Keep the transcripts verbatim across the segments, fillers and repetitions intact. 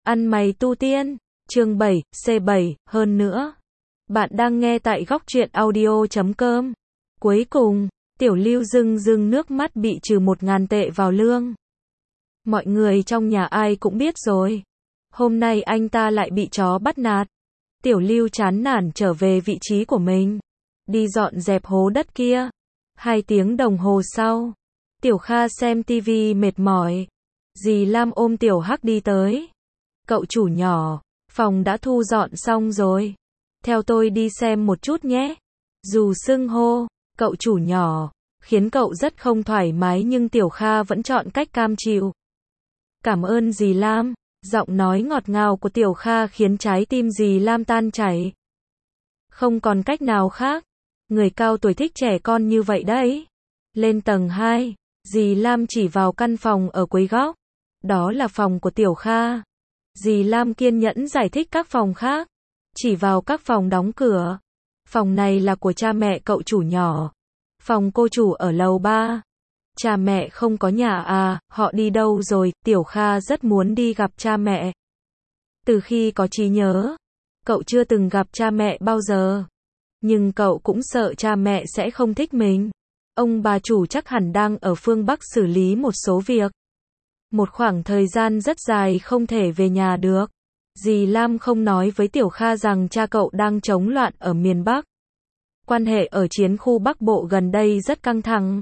Ăn mày tu tiên, chương bảy, C bảy, hơn nữa. Bạn đang nghe tại góc truyện audio chấm com. Cuối cùng, Tiểu Lưu rưng rưng nước mắt bị trừ một ngàn tệ vào lương. Mọi người trong nhà ai cũng biết rồi. Hôm nay anh ta lại bị chó bắt nạt. Tiểu Lưu chán nản trở về vị trí của mình. Đi dọn dẹp hố đất kia. Hai tiếng đồng hồ sau, Tiểu Kha xem tivi mệt mỏi. Dì Lam ôm Tiểu Hắc đi tới. Cậu chủ nhỏ, phòng đã thu dọn xong rồi. Theo tôi đi xem một chút nhé. Dù xưng hô, cậu chủ nhỏ, khiến cậu rất không thoải mái nhưng Tiểu Kha vẫn chọn cách cam chịu. Cảm ơn dì Lam, giọng nói ngọt ngào của Tiểu Kha khiến trái tim dì Lam tan chảy. Không còn cách nào khác, người cao tuổi thích trẻ con như vậy đấy. Lên tầng hai, dì Lam chỉ vào căn phòng ở cuối góc. Đó là phòng của Tiểu Kha. Dì Lam kiên nhẫn giải thích các phòng khác. Chỉ vào các phòng đóng cửa. Phòng này là của cha mẹ cậu chủ nhỏ. Phòng cô chủ ở lầu ba. Cha mẹ không có nhà à, họ đi đâu rồi? Tiểu Kha rất muốn đi gặp cha mẹ. Từ khi có trí nhớ, cậu chưa từng gặp cha mẹ bao giờ. Nhưng cậu cũng sợ cha mẹ sẽ không thích mình. Ông bà chủ chắc hẳn đang ở phương Bắc xử lý một số việc. Một khoảng thời gian rất dài không thể về nhà được. Dì Lam không nói với Tiểu Kha rằng cha cậu đang chống loạn ở miền Bắc. Quan hệ ở chiến khu Bắc Bộ gần đây rất căng thẳng.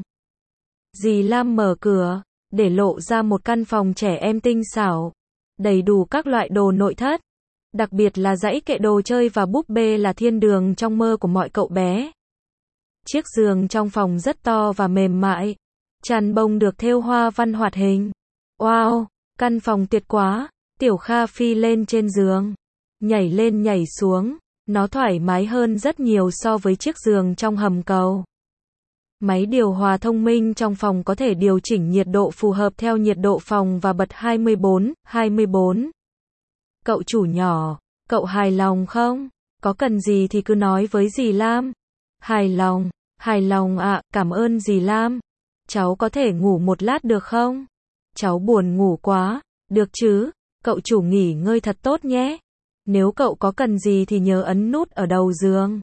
Dì Lam mở cửa, để lộ ra một căn phòng trẻ em tinh xảo. Đầy đủ các loại đồ nội thất. Đặc biệt là dãy kệ đồ chơi và búp bê là thiên đường trong mơ của mọi cậu bé. Chiếc giường trong phòng rất to và mềm mại. Chăn bông được thêu hoa văn hoạt hình. Wow, căn phòng tuyệt quá. Tiểu Kha phi lên trên giường. Nhảy lên nhảy xuống. Nó thoải mái hơn rất nhiều so với chiếc giường trong hầm cầu. Máy điều hòa thông minh trong phòng có thể điều chỉnh nhiệt độ phù hợp theo nhiệt độ phòng và bật hai mươi bốn, hai mươi bốn. Cậu chủ nhỏ, cậu hài lòng không? Có cần gì thì cứ nói với dì Lam. Hài lòng, hài lòng ạ, à, cảm ơn dì Lam. Cháu có thể ngủ một lát được không? Cháu buồn ngủ quá. Được chứ, cậu chủ nghỉ ngơi thật tốt nhé. Nếu cậu có cần gì thì nhớ ấn nút ở đầu giường.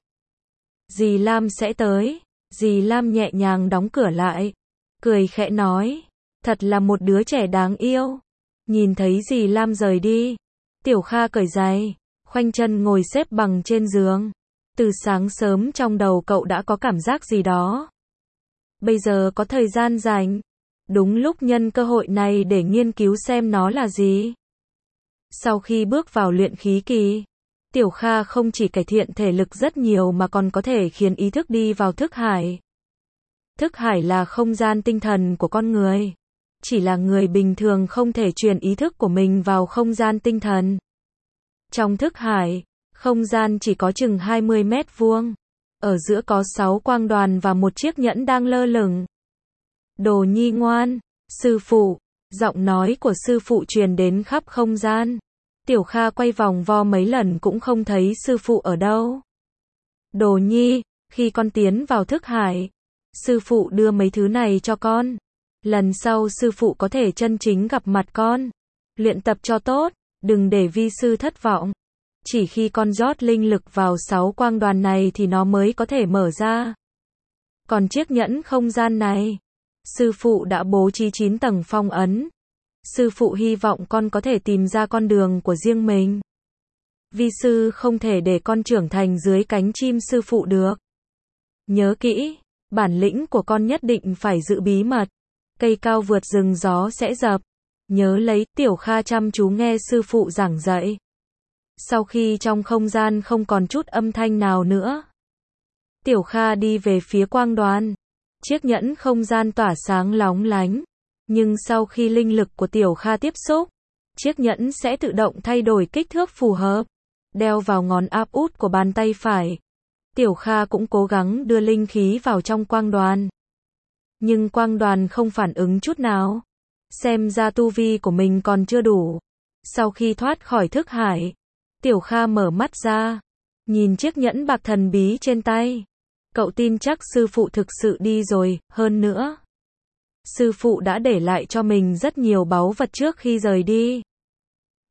Dì Lam sẽ tới. Dì Lam nhẹ nhàng đóng cửa lại. Cười khẽ nói. Thật là một đứa trẻ đáng yêu. Nhìn thấy dì Lam rời đi. Tiểu Kha cởi giày. Khoanh chân ngồi xếp bằng trên giường. Từ sáng sớm trong đầu cậu đã có cảm giác gì đó. Bây giờ có thời gian rảnh. Đúng lúc nhân cơ hội này để nghiên cứu xem nó là gì. Sau khi bước vào luyện khí kỳ, Tiểu Kha không chỉ cải thiện thể lực rất nhiều mà còn có thể khiến ý thức đi vào thức hải. Thức hải là không gian tinh thần của con người. Chỉ là người bình thường không thể truyền ý thức của mình vào không gian tinh thần. Trong thức hải, không gian chỉ có chừng hai mươi mét vuông. Ở giữa có sáu quang đoàn và một chiếc nhẫn đang lơ lửng. Đồ nhi ngoan, sư phụ, giọng nói của sư phụ truyền đến khắp không gian. Tiểu Kha quay vòng vo mấy lần cũng không thấy sư phụ ở đâu. Đồ nhi, khi con tiến vào thức hải, sư phụ đưa mấy thứ này cho con. Lần sau sư phụ có thể chân chính gặp mặt con. Luyện tập cho tốt, đừng để vi sư thất vọng. Chỉ khi con rót linh lực vào sáu quang đoàn này thì nó mới có thể mở ra. Còn chiếc nhẫn không gian này, sư phụ đã bố trí chín tầng phong ấn. Sư phụ hy vọng con có thể tìm ra con đường của riêng mình. Vi sư không thể để con trưởng thành dưới cánh chim sư phụ được. Nhớ kỹ, bản lĩnh của con nhất định phải giữ bí mật. Cây cao vượt rừng gió sẽ dập. Nhớ lấy. Tiểu Kha chăm chú nghe sư phụ giảng dạy. Sau khi trong không gian không còn chút âm thanh nào nữa, Tiểu Kha đi về phía quang đoàn. Chiếc nhẫn không gian tỏa sáng lóng lánh. Nhưng sau khi linh lực của Tiểu Kha tiếp xúc, chiếc nhẫn sẽ tự động thay đổi kích thước phù hợp. Đeo vào ngón áp út của bàn tay phải. Tiểu Kha cũng cố gắng đưa linh khí vào trong quang đoàn. Nhưng quang đoàn không phản ứng chút nào. Xem ra tu vi của mình còn chưa đủ. Sau khi thoát khỏi thức hải, Tiểu Kha mở mắt ra. Nhìn chiếc nhẫn bạc thần bí trên tay. Cậu tin chắc sư phụ thực sự đi rồi, hơn nữa. Sư phụ đã để lại cho mình rất nhiều báu vật trước khi rời đi.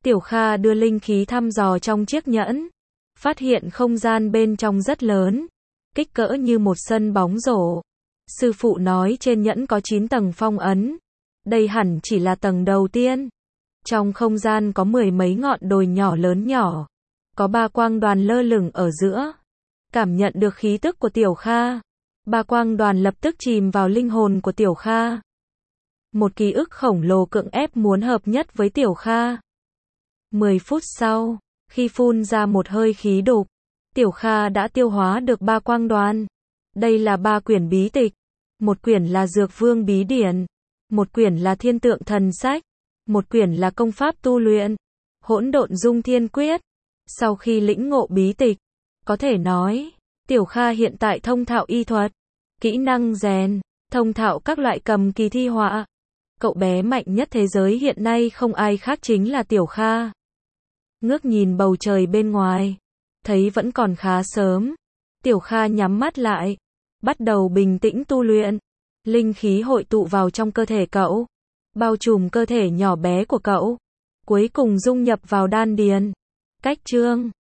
Tiểu Kha đưa linh khí thăm dò trong chiếc nhẫn, phát hiện không gian bên trong rất lớn, kích cỡ như một sân bóng rổ. Sư phụ nói trên nhẫn có chín tầng phong ấn, đây hẳn chỉ là tầng đầu tiên. Trong không gian có mười mấy ngọn đồi nhỏ lớn nhỏ, có ba quang đoàn lơ lửng ở giữa. Cảm nhận được khí tức của Tiểu Kha, ba quang đoàn lập tức chìm vào linh hồn của Tiểu Kha. Một ký ức khổng lồ cưỡng ép muốn hợp nhất với Tiểu Kha. mười phút sau, khi phun ra một hơi khí đục, Tiểu Kha đã tiêu hóa được ba quang đoàn. Đây là ba quyển bí tịch. Một quyển là Dược Vương Bí Điển, một quyển là Thiên Tượng Thần Sách, một quyển là Công Pháp Tu Luyện, Hỗn Độn Dung Thiên Quyết. Sau khi lĩnh ngộ bí tịch, có thể nói, Tiểu Kha hiện tại thông thạo y thuật, kỹ năng rèn, thông thạo các loại cầm kỳ thi họa. Cậu bé mạnh nhất thế giới hiện nay không ai khác chính là Tiểu Kha. Ngước nhìn bầu trời bên ngoài, thấy vẫn còn khá sớm. Tiểu Kha nhắm mắt lại, bắt đầu bình tĩnh tu luyện. Linh khí hội tụ vào trong cơ thể cậu, bao trùm cơ thể nhỏ bé của cậu, cuối cùng dung nhập vào đan điền. Cách chương